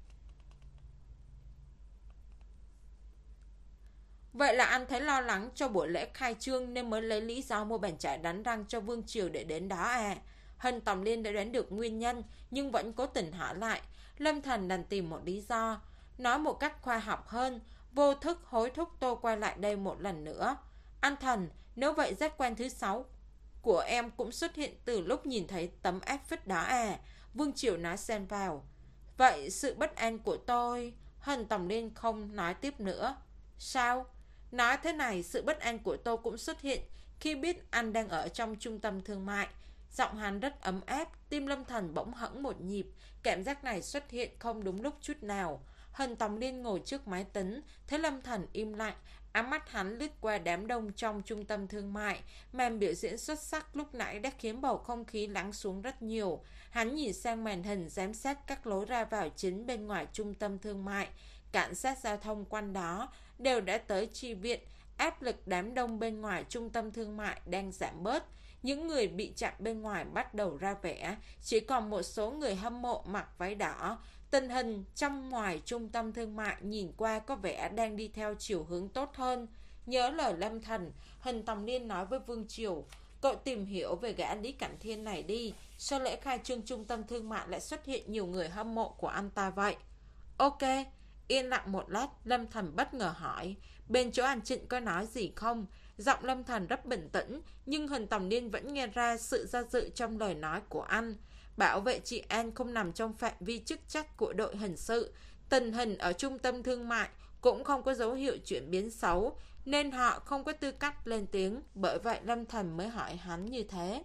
A: Vậy là anh thấy lo lắng cho buổi lễ khai trương nên mới lấy lý do mua bàn chải đánh răng cho Vương Triều để đến đó à? Hình Tòng Liên đã đoán được nguyên nhân nhưng vẫn cố tình hỏi lại. Lâm Thần đành tìm một lý do, nói một cách khoa học hơn, vô thức hối thúc tôi quay lại đây một lần nữa. Anh Thần, nếu vậy giác quan thứ sáu của em cũng xuất hiện từ lúc nhìn thấy tấm áp phích đó à? Vương Triều nói xen vào. Vậy sự bất an của tôi... Hân Tòng Liên không nói tiếp nữa. Sao? Nói thế này, sự bất an của tôi cũng xuất hiện khi biết anh đang ở trong trung tâm thương mại. Giọng hắn rất ấm áp, tim Lâm Thần bỗng hẫng một nhịp. Cảm giác này xuất hiện không đúng lúc chút nào. Hân Tòng Liên ngồi trước máy tính, thấy Lâm Thần im lặng, ám mắt hắn lướt qua đám đông trong trung tâm thương mại. Màn biểu diễn xuất sắc lúc nãy đã khiến bầu không khí lắng xuống rất nhiều. Hắn nhìn sang màn hình giám sát các lối ra vào chính bên ngoài trung tâm thương mại. Cảnh sát giao thông quanh đó đều đã tới chi viện. Áp lực đám đông bên ngoài trung tâm thương mại đang giảm bớt. Những người bị chặn bên ngoài bắt đầu ra vẻ, chỉ còn một số người hâm mộ mặc váy đỏ. Tình hình trong ngoài trung tâm thương mại nhìn qua có vẻ đang đi theo chiều hướng tốt hơn. Nhớ lời Lâm Thần, Hân Tòng Liên nói với Vương Triều, cậu tìm hiểu về gã Lý Cảnh Thiên này đi. Sau lễ khai trương trung tâm thương mại lại xuất hiện nhiều người hâm mộ của anh ta vậy? Ok. Yên lặng một lát, Lâm Thần bất ngờ hỏi, bên chỗ anh Trịnh có nói gì không? Giọng Lâm Thần rất bình tĩnh, nhưng Hân Tòng Liên vẫn nghe ra sự do dự trong lời nói của anh. Bảo vệ chị An không nằm trong phạm vi chức trách của đội hình sự. Tình hình ở trung tâm thương mại cũng không có dấu hiệu chuyển biến xấu, nên họ không có tư cách lên tiếng. Bởi vậy Lâm Thần mới hỏi hắn như thế.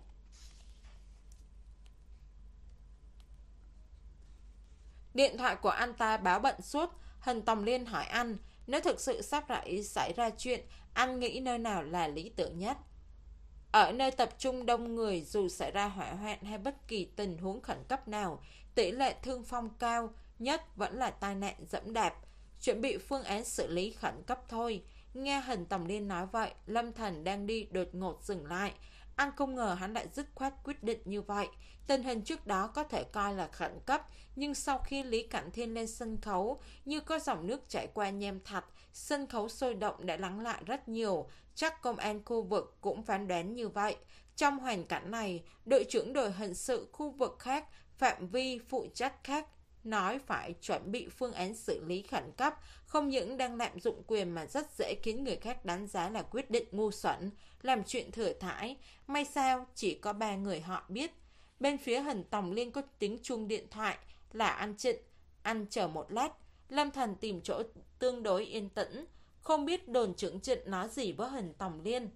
A: Điện thoại của anh ta báo bận suốt. Hân Tòng Liên hỏi anh, nếu thực sự sắp rải xảy ra chuyện, anh nghĩ nơi nào là lý tưởng nhất? Ở nơi tập trung đông người, dù xảy ra hỏa hoạn hay bất kỳ tình huống khẩn cấp nào, tỷ lệ thương vong cao nhất vẫn là tai nạn dẫm đạp. Chuẩn bị phương án xử lý khẩn cấp thôi. Nghe Hân Tòng Liên nói vậy, Lâm Thần đang đi đột ngột dừng lại. Anh không ngờ hắn lại dứt khoát quyết định như vậy. Tình hình trước đó có thể coi là khẩn cấp, nhưng sau khi Lý Cảnh Thiên lên sân khấu, như có dòng nước chảy qua nhem thạch, sân khấu sôi động đã lắng lại rất nhiều. Chắc công an khu vực cũng phán đoán như vậy. Trong hoàn cảnh này, đội trưởng đội hình sự khu vực khác, phạm vi phụ trách khác, nói phải chuẩn bị phương án xử lý khẩn cấp, không những đang lạm dụng quyền mà rất dễ khiến người khác đánh giá là quyết định ngu xuẩn, làm chuyện thừa thãi. May sao chỉ có ba người họ biết. Bên phía Hân Tòng Liên có tiếng chuông điện thoại, là anh Trịnh. Anh chờ một lát. Lâm Thần tìm chỗ tương đối yên tĩnh, không biết đồn trưởng Trịnh nói gì với Hân Tòng Liên.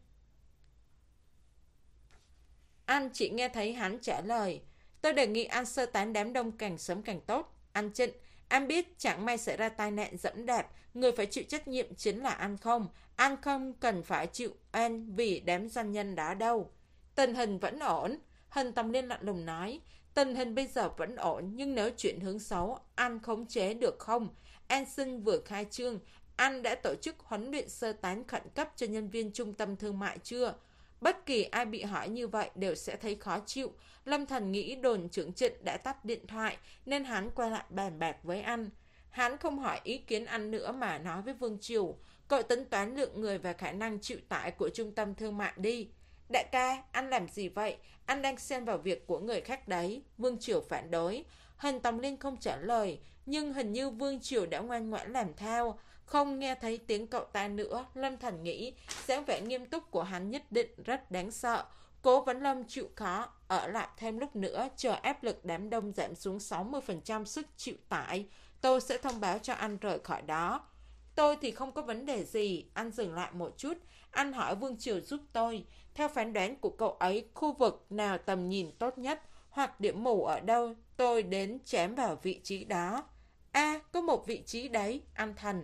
A: Anh chỉ nghe thấy hắn trả lời, tôi đề nghị anh sơ tán đám đông càng sớm càng tốt. Anh Trịnh, anh biết chẳng may xảy ra tai nạn dẫm đạp, người phải chịu trách nhiệm chính là anh không? Anh không cần phải chịu oan vì đám doanh nhân đó đâu. Tình hình vẫn ổn. Hân Tòng Liên lạnh lùng nói, tình hình bây giờ vẫn ổn, nhưng nếu chuyển hướng xấu, anh khống chế được không? An Sinh vừa khai trương, anh đã tổ chức huấn luyện sơ tán khẩn cấp cho nhân viên trung tâm thương mại chưa? Bất kỳ ai bị hỏi như vậy đều sẽ thấy khó chịu. Lâm Thần nghĩ đồn trưởng Trịnh đã tắt điện thoại, nên hắn quay lại bàn bạc với anh. Hắn không hỏi ý kiến anh nữa mà nói với Vương Triều, cậu tính toán lượng người và khả năng chịu tải của trung tâm thương mại đi. Đại ca, anh làm gì vậy? Anh đang xen vào việc của người khác đấy. Vương Triều phản đối. Hân Tòng Liên không trả lời, nhưng hình như Vương Triều đã ngoan ngoãn làm theo. Không nghe thấy tiếng cậu ta nữa, Lâm Thần nghĩ dáng vẻ nghiêm túc của hắn nhất định rất đáng sợ. Cố Vấn Lâm chịu khó ở lại thêm lúc nữa, chờ áp lực đám đông giảm xuống sáu mươi phần trăm sức chịu tải. Tôi sẽ thông báo cho anh rời khỏi đó. Tôi thì không có vấn đề gì. Anh dừng lại một chút. Anh hỏi Vương Triều giúp tôi. Theo phán đoán của cậu ấy, khu vực nào tầm nhìn tốt nhất, hoặc điểm mù ở đâu, tôi đến chém vào vị trí đó. À, có một vị trí đấy, anh Thần.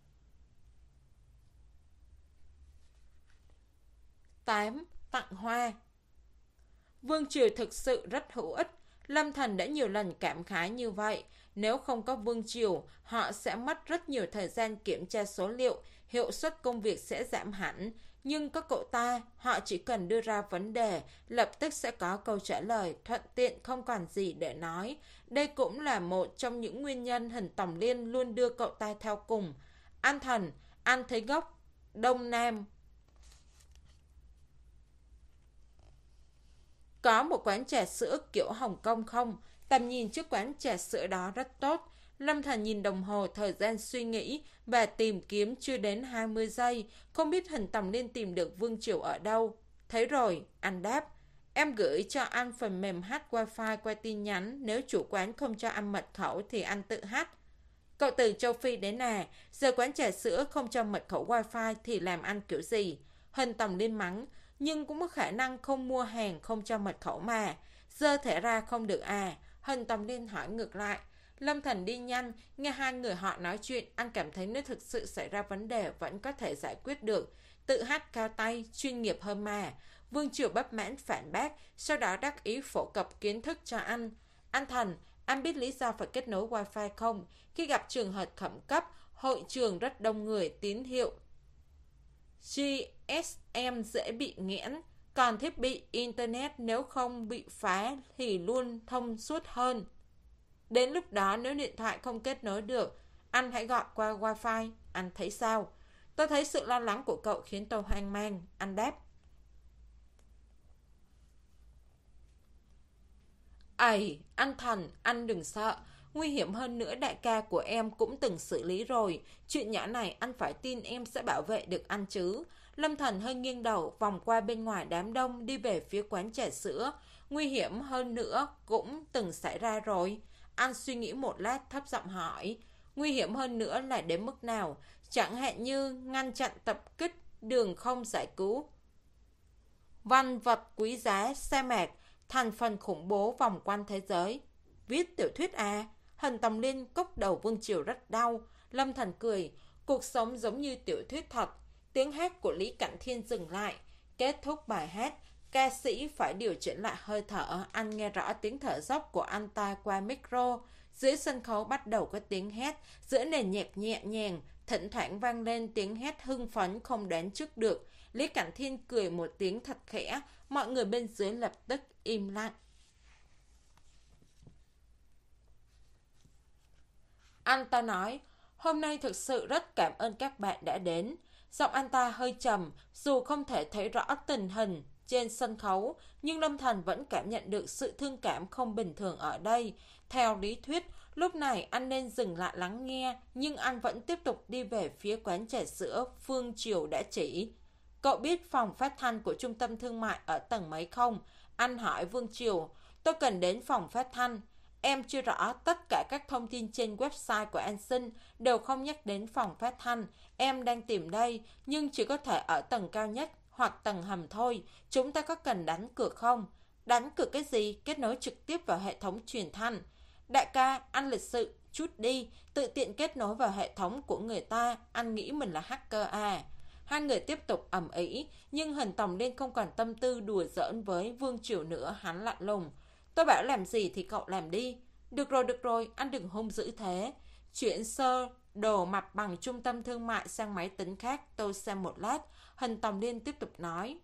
A: tám. Tặng hoa. Vương Triều thực sự rất hữu ích. Lâm Thần đã nhiều lần cảm khái như vậy. Nếu không có Vương Triều, họ sẽ mất rất nhiều thời gian kiểm tra số liệu, hiệu suất công việc sẽ giảm hẳn. Nhưng có cậu ta, họ chỉ cần đưa ra vấn đề, lập tức sẽ có câu trả lời, thuận tiện không còn gì để nói. Đây cũng là một trong những nguyên nhân Hân Tòng Liên luôn đưa cậu ta theo cùng. An Thần, anh thấy góc Đông Nam có một quán trà sữa kiểu Hồng Kông không? Tầm nhìn trước quán trà sữa đó rất tốt. Lâm Thần nhìn đồng hồ, thời gian suy nghĩ và tìm kiếm chưa đến hai mươi giây. Không biết Hân Tòng Liên tìm được Vương Triều ở đâu. Thấy rồi, anh đáp. Em gửi cho anh phần mềm hack wifi qua tin nhắn. Nếu chủ quán không cho anh mật khẩu thì anh tự hack. Cậu từ châu Phi đến à, giờ quán trà sữa không cho mật khẩu wifi thì làm ăn kiểu gì? Hình Tòng Liên mắng, nhưng cũng có khả năng không mua hàng không cho mật khẩu mà. Giờ thẻ ra không được à? Hình Tòng Liên hỏi ngược lại. Lâm Thành đi nhanh, nghe hai người họ nói chuyện, anh cảm thấy nếu thực sự xảy ra vấn đề vẫn có thể giải quyết được. Tự hát cao tay, chuyên nghiệp hơn mà. Vương Triều bất mãn phản bác, sau đó đắc ý phổ cập kiến thức cho anh. Anh Thành, anh biết lý do phải kết nối wifi không? Khi gặp trường hợp khẩn cấp, hội trường rất đông người, tín hiệu giê ét em dễ bị nghẽn, còn thiết bị Internet nếu không bị phá thì luôn thông suốt hơn. Đến lúc đó nếu điện thoại không kết nối được, anh hãy gọi qua wifi, anh thấy sao? Tôi thấy sự lo lắng của cậu khiến tôi hoang mang, anh đáp. Ây, anh Thành, anh đừng sợ. Nguy hiểm hơn nữa đại ca của em cũng từng xử lý rồi. Chuyện nhỏ này anh phải tin em sẽ bảo vệ được anh chứ. Lâm Thần hơi nghiêng đầu, vòng qua bên ngoài đám đông đi về phía quán trà sữa. Nguy hiểm hơn nữa cũng từng xảy ra rồi. Anh suy nghĩ một lát thấp giọng hỏi. Nguy hiểm hơn nữa là đến mức nào? Chẳng hạn như ngăn chặn tập kích, đường không giải cứu văn vật quý giá, sa mạc, thành phần khủng bố vòng quanh thế giới. Viết tiểu thuyết à? Hình Tòng Liên cốc đầu Vương Triều rất đau. Lâm Thần cười. Cuộc sống giống như tiểu thuyết thật. Tiếng hát của Lý Cảnh Thiên dừng lại. Kết thúc bài hát, ca sĩ phải điều chỉnh lại hơi thở. Anh nghe rõ tiếng thở dốc của anh ta qua micro. Dưới sân khấu bắt đầu có tiếng hét. Giữa nền nhạc nhẹ nhàng, thỉnh thoảng vang lên tiếng hét hưng phấn không đoán trước được. Lý Cảnh Thiên cười một tiếng thật khẽ. Mọi người bên dưới lập tức im lặng. Anh ta nói, hôm nay thực sự rất cảm ơn các bạn đã đến. Giọng anh ta hơi trầm, dù không thể thấy rõ tình hình trên sân khấu, nhưng Lâm Thành vẫn cảm nhận được sự thương cảm không bình thường ở đây. Theo lý thuyết, lúc này anh nên dừng lại lắng nghe, nhưng anh vẫn tiếp tục đi về phía quán trà sữa Phương Triều đã chỉ. Cậu biết phòng phát thanh của trung tâm thương mại ở tầng mấy không? Anh hỏi Vương Triều. Tôi cần đến phòng phát thanh. Em chưa rõ, tất cả các thông tin trên website của An Sinh đều không nhắc đến phòng phát thanh. Em đang tìm đây, nhưng chỉ có thể ở tầng cao nhất hoặc tầng hầm thôi. Chúng ta có cần đánh cược không? Đánh cược cái gì? Kết nối trực tiếp vào hệ thống truyền thanh. Đại ca, anh lịch sự chút đi, tự tiện kết nối vào hệ thống của người ta, anh nghĩ mình là hacker à? Hai người tiếp tục ầm ĩ, nhưng Hình Tòng Liên không còn tâm tư đùa giỡn với Vương Triều nữa, hắn lạnh lùng. Tôi bảo làm gì thì cậu làm đi. Được rồi, được rồi, anh đừng hung dữ thế. Chuyển sơ đồ mặt bằng trung tâm thương mại sang máy tính khác, tôi xem một lát. Hình Tòng Liên tiếp tục nói.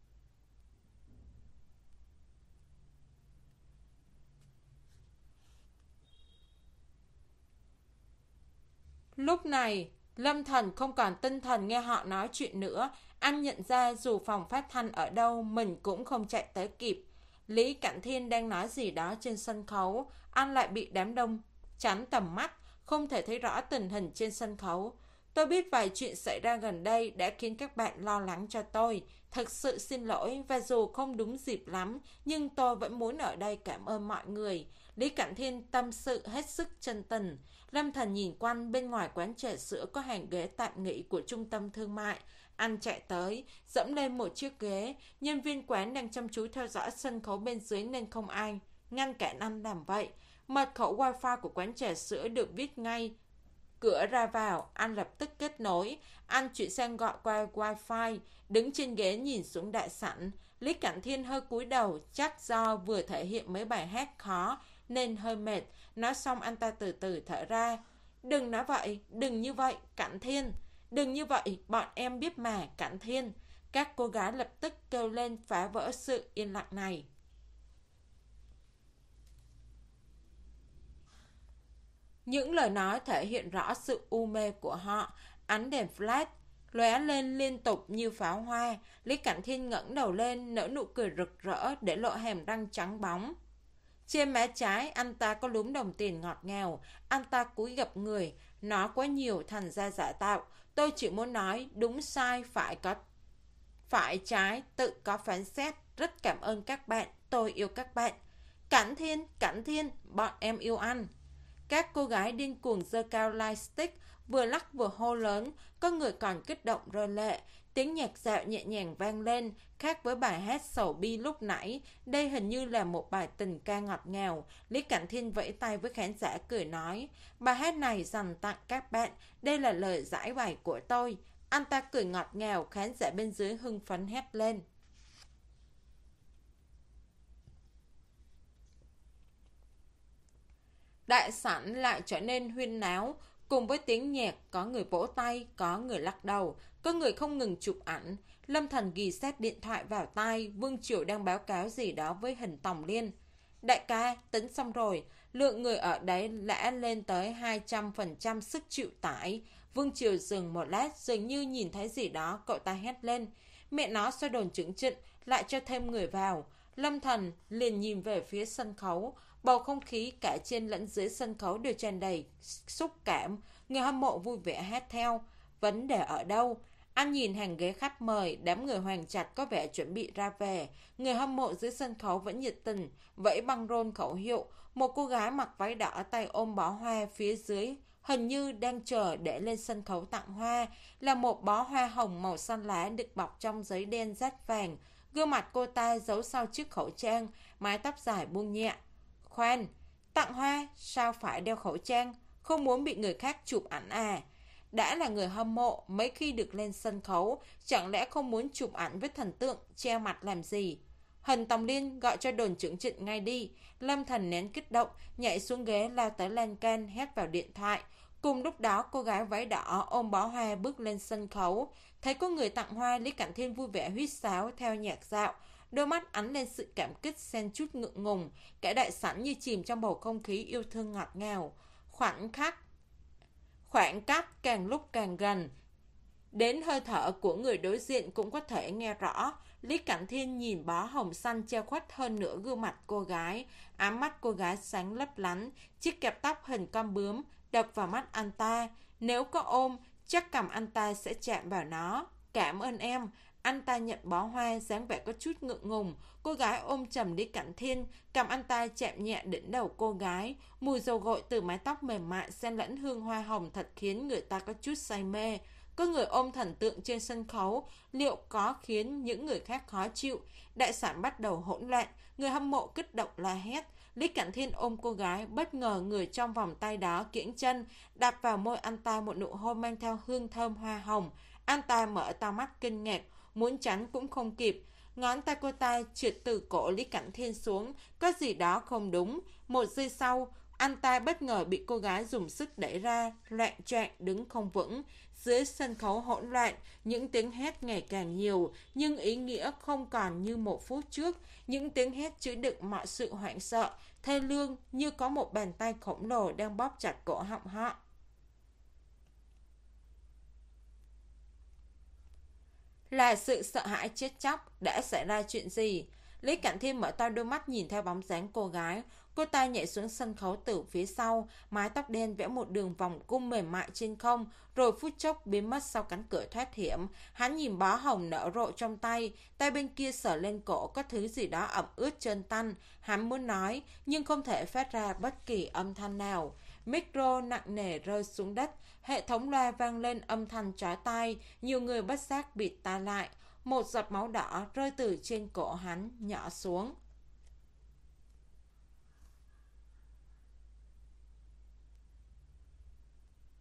A: Lúc này, Lâm Thần không còn tinh thần nghe họ nói chuyện nữa. Anh nhận ra dù phòng phát thanh ở đâu, mình cũng không chạy tới kịp. Lý Cảnh Thiên đang nói gì đó trên sân khấu. Anh lại bị đám đông chắn tầm mắt, không thể thấy rõ tình hình trên sân khấu. Tôi biết vài chuyện xảy ra gần đây đã khiến các bạn lo lắng cho tôi. Thật sự xin lỗi, và dù không đúng dịp lắm, nhưng tôi vẫn muốn ở đây cảm ơn mọi người. Lý Cảnh Thiên tâm sự hết sức chân tình. Lâm Thần nhìn quanh, bên ngoài quán trà sữa có hàng ghế tạm nghỉ của trung tâm thương mại. Anh chạy tới, dẫm lên một chiếc ghế. Nhân viên quán đang chăm chú theo dõi sân khấu bên dưới nên không ai ngăn cản anh làm vậy. Mật khẩu wifi của quán trà sữa được viết ngay cửa ra vào. Anh lập tức kết nối. Anh chuyển sang gọi qua wifi, đứng trên ghế nhìn xuống đại sảnh. Lý Cảnh Thiên hơi cúi đầu, chắc do vừa thể hiện mấy bài hát khó nên hơi mệt. Nói xong anh ta từ từ thở ra. Đừng nói vậy, đừng như vậy, Cảnh Thiên. Đừng như vậy, bọn em biết mà, Cảnh Thiên. Các cô gái lập tức kêu lên phá vỡ sự yên lặng này. Những lời nói thể hiện rõ sự u mê của họ. Ánh đèn flash lóe lên liên tục như pháo hoa. Lý Cảnh Thiên ngẩng đầu lên, nở nụ cười rực rỡ để lộ hàm răng trắng bóng. Trên má trái, anh ta có lúm đồng tiền ngọt ngào. Anh ta cúi gập người, nói quá nhiều thành ra giả tạo. Tôi chỉ muốn nói đúng sai phải có Phải trái, tự có phán xét. Rất cảm ơn các bạn, tôi yêu các bạn. Cảnh Thiên, Cảnh Thiên, bọn em yêu anh. Các cô gái điên cuồng giơ cao lightstick, vừa lắc vừa hô lớn, có người còn kích động rơi lệ. Tiếng nhạc dạo nhẹ nhàng vang lên, khác với bài hát sầu bi lúc nãy, đây hình như là một bài tình ca ngọt ngào. Lý Cảnh Thiên vẫy tay với khán giả cười nói, bài hát này dành tặng các bạn, đây là lời giải bài của tôi. Anh ta cười ngọt ngào, khán giả bên dưới hưng phấn hét lên. Đại sảnh lại trở nên huyên náo, cùng với tiếng nhạc, có người vỗ tay, có người lắc đầu, có người không ngừng chụp ảnh. Lâm Thần ghi xét điện thoại vào tai, Vương Triều đang báo cáo gì đó với Hình Tòng Liên. Đại ca, tính xong rồi, lượng người ở đấy đã lên tới hai trăm phần trăm sức chịu tải. Vương Triều dừng một lát, dường như nhìn thấy gì đó, cậu ta hét lên. Mẹ nó xoay đồn chứng trịnh, lại cho thêm người vào. Lâm Thần liền nhìn về phía sân khấu, bầu không khí cả trên lẫn dưới sân khấu đều tràn đầy xúc cảm, người hâm mộ vui vẻ hát theo. Vấn đề ở đâu? Anh nhìn hàng ghế khách mời, đám người hoàng chặt có vẻ chuẩn bị ra về. Người hâm mộ dưới sân khấu vẫn nhiệt tình, vẫy băng rôn khẩu hiệu. Một cô gái mặc váy đỏ tay ôm bó hoa phía dưới, hình như đang chờ để lên sân khấu tặng hoa, là một bó hoa hồng màu xanh lá được bọc trong giấy đen rát vàng. Gương mặt cô ta giấu sau chiếc khẩu trang, mái tóc dài buông nhẹ. Khoan, tặng hoa sao phải đeo khẩu trang? Không muốn bị người khác chụp ảnh à? Đã là người hâm mộ, mấy khi được lên sân khấu, chẳng lẽ không muốn chụp ảnh với thần tượng, che mặt làm gì? Hình Tòng Liên gọi cho đồn trưởng trịnh ngay đi. Lâm Thần nén kích động, nhảy xuống ghế lao tới lan can hét vào điện thoại. Cùng lúc đó cô gái váy đỏ ôm bó hoa bước lên sân khấu. Thấy có người tặng hoa, Lý Cảnh Thiên vui vẻ huýt sáo theo nhạc dạo. Đôi mắt ánh lên sự cảm kích xen chút ngượng ngùng. Cả đại sảnh như chìm trong bầu không khí yêu thương ngọt ngào. Khoảnh khắc Khoảng cách càng lúc càng gần, đến hơi thở của người đối diện cũng có thể nghe rõ. Lý Cảnh Thiên nhìn bó hồng xanh che khuất hơn nửa gương mặt cô gái, ám mắt cô gái sáng lấp lánh, chiếc kẹp tóc hình con bướm đập vào mắt anh ta. Nếu có ôm, chắc cầm anh ta sẽ chạm vào nó. Cảm ơn em. Anh ta nhận bó hoa, dáng vẻ có chút ngượng ngùng. Cô gái ôm chầm Lý Cảnh Thiên, cầm anh ta chạm nhẹ đỉnh đầu cô gái. Mùi dầu gội từ mái tóc mềm mại xen lẫn hương hoa hồng thật khiến người ta có chút say mê. Có người ôm thần tượng trên sân khấu, liệu có khiến những người khác khó chịu? Đại sảnh bắt đầu hỗn loạn, người hâm mộ kích động la hét. Lý Cảnh Thiên ôm cô gái, bất ngờ người trong vòng tay đó kiễng chân, đạp vào môi anh ta một nụ hôn mang theo hương thơm hoa hồng. Anh ta mở to mắt kinh ngạc, muốn tránh cũng không kịp. Ngón tay cô ta trượt từ cổ Lý Cảnh Thiên xuống, có gì đó không đúng. Một giây sau, anh ta bất ngờ bị cô gái dùng sức đẩy ra, loạng choạng đứng không vững. Dưới sân khấu hỗn loạn, những tiếng hét ngày càng nhiều, nhưng ý nghĩa không còn như một phút trước. Những tiếng hét chứa đựng mọi sự hoảng sợ, thê lương, như có một bàn tay khổng lồ đang bóp chặt cổ họng họ. Là sự sợ hãi chết chóc. Đã xảy ra chuyện gì? Lý Cảnh Thiên mở to đôi mắt nhìn theo bóng dáng cô gái. Cô ta nhảy xuống sân khấu từ phía sau, mái tóc đen vẽ một đường vòng cung mềm mại trên không, rồi phút chốc biến mất sau cánh cửa thoát hiểm. Hắn nhìn bó hồng nở rộ trong tay, tay bên kia sờ lên cổ, có thứ gì đó ẩm ướt trơn tanh. Hắn muốn nói, nhưng không thể phát ra bất kỳ âm thanh nào. Micro nặng nề rơi xuống đất, hệ thống loa vang lên âm thanh chói tai, nhiều người bất giác bịt tai lại. Một giọt máu đỏ rơi từ trên cổ hắn nhỏ xuống.